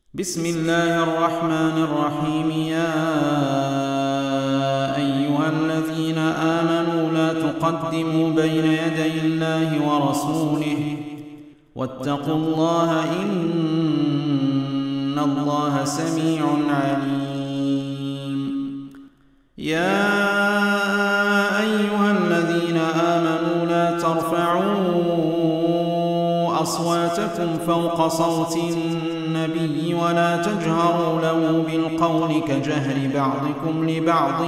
بسم الله الرحمن الرحيم. يا أيها الذين آمنوا لا تقدموا بين يدي الله ورسوله واتقوا الله إن الله سميع عليم. يا أيها الذين آمنوا لا ترفعوا أصواتكم فوق صوت النبي ولا تجهروا له بالقول كجهر بعضكم لبعض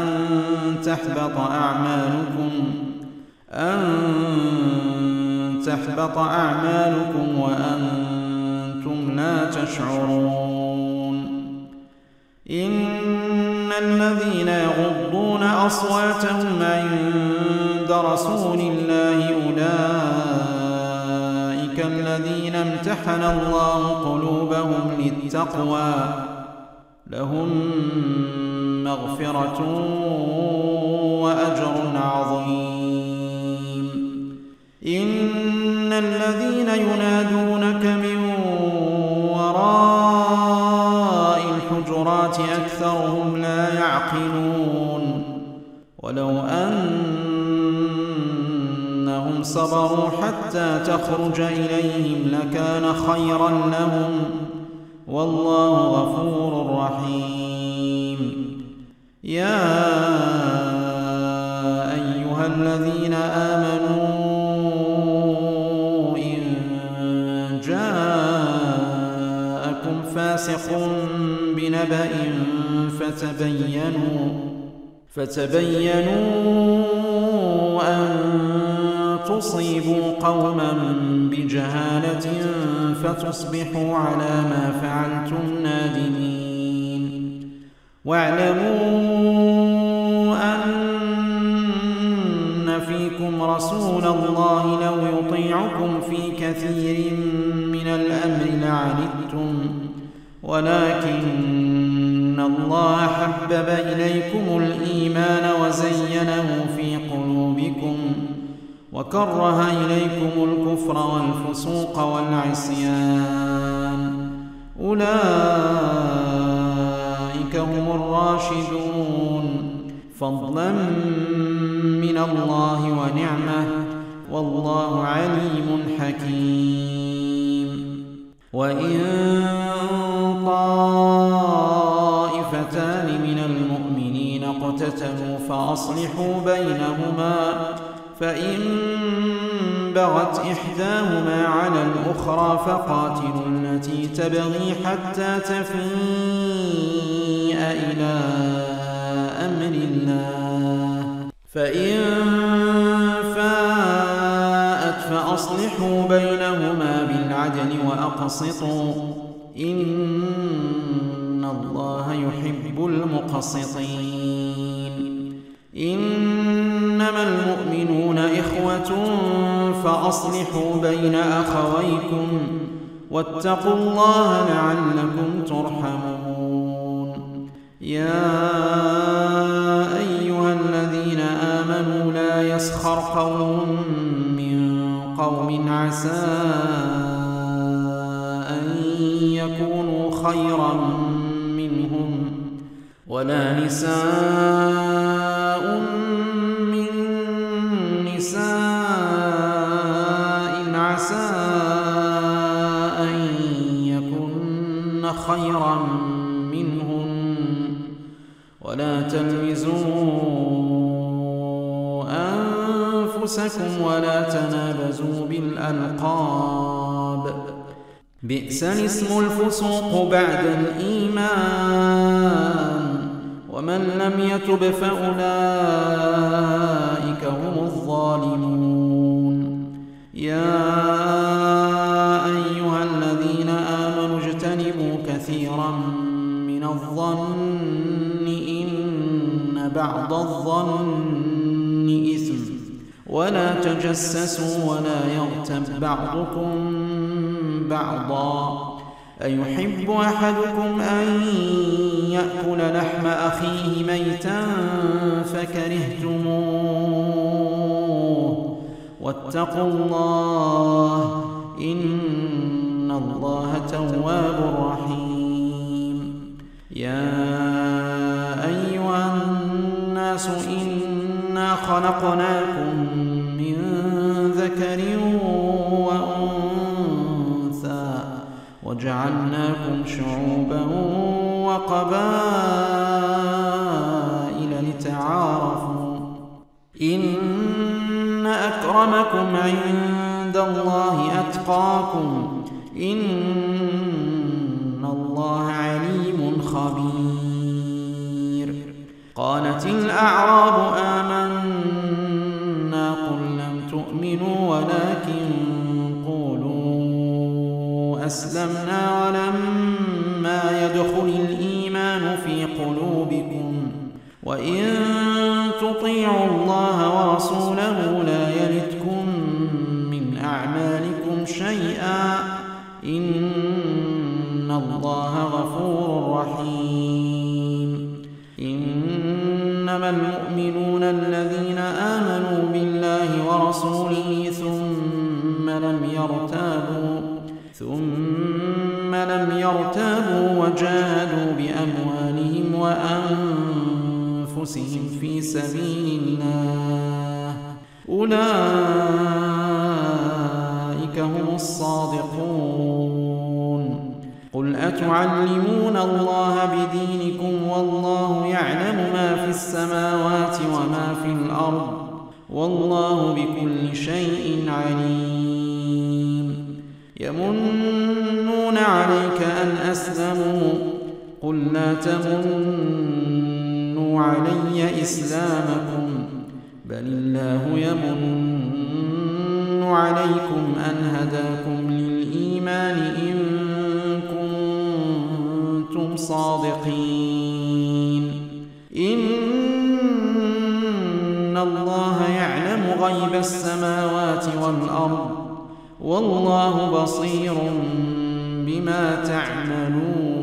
أن تحبط أعمالكم وأنتم لا تشعرون. إن الذين يغضون أصواتهم عند رسول الله أولئك الذين امتحن الله قلوبهم للتقوى لهم مغفرة وأجر عظيم. إن الذين ينادونك من وراء الحجرات أكثرهم لا يعقلون. ولو أنهم صبروا حتى تخرج إليهم لكان خيرا لهم والله غفور رحيم. يا أيها الذين آمنوا إن جاءكم فاسق بنبأ فتبينوا أن تصيبوا قوما بجهالة فتصبحوا على ما فعلتم نادمين. واعلموا أن فيكم رسول الله لو يطيعكم في كثير من الأمر لعنتم ولكن الله حبب إليكم الإيمان وزينه في قلوبكم وكره إليكم الكفر والفسوق والعصيان أولئك هم الراشدون فضلا من الله ونعمة والله عليم حكيم. وإن طائفتان من المؤمنين اقتتلوا فأصلحوا بينهما فإن بغت إحداهما على الأخرى فقاتلوا التي تبغي حتى تفيء إلى أمر الله فإن فاءت فأصلحوا بينهما بالعدل وأقسطوا إن الله يحب المقسطين. إنما المؤمنون إخوة فأصلحوا بين أخويكم واتقوا الله لعلكم ترحمون. يا أيها الذين آمنوا لا يسخر قوم من قوم عسى أن يكونوا خيرا منهم ولا نساء من نساء عسى أن يكن خيرا منهن ولا تلمزوا أنفسكم ولا تنابزوا بالألقاب بئس الاسم الفسوق بعد الإيمان ومن لم يتب فأولئك هم الظالمون. يا أيها الذين آمنوا اجتنبوا كثيرا من الظن إن بعض الظن إثم ولا تجسسوا ولا يغتب بعضكم بعضا أيحب أحدكم أن يأكل لحم أخيه ميتا فكرهتموه واتقوا الله إن الله تواب رحيم. يا أيها الناس إنا خلقناكم من ذكر وأنثى وجعلناكم شعوبا وقبائل لتعارفوا إن أكرمكم عند الله أتقاكم إن الله عليم خبير. قالت الأعراب آمنا قل لم تؤمنوا ولكن قولوا أسلمنا ولما يدخل الإيمان في قلوبكم وإن تطيعوا الله ورسوله لا يلتكم من أعمالكم شيئا إن الله غفور رحيم. إنما المؤمنون الذين آمنوا بالله ورسوله ثم لم يرتابوا وجاهدوا بأموالهم وأنفسهم في سبيل الله أولئك هم الصادقون. قل أتعلمون الله بدينكم والله يعلم ما في السماوات وما في الأرض والله بكل شيء عليم. يمنون عليك أن أسلموا قل لا تمنوا علي إسلامكم بل الله يمن عليكم أن هداكم للإيمان إن كنتم صادقين. إن الله يعلم غيب السماوات والأرض والله بصير بما تعملون.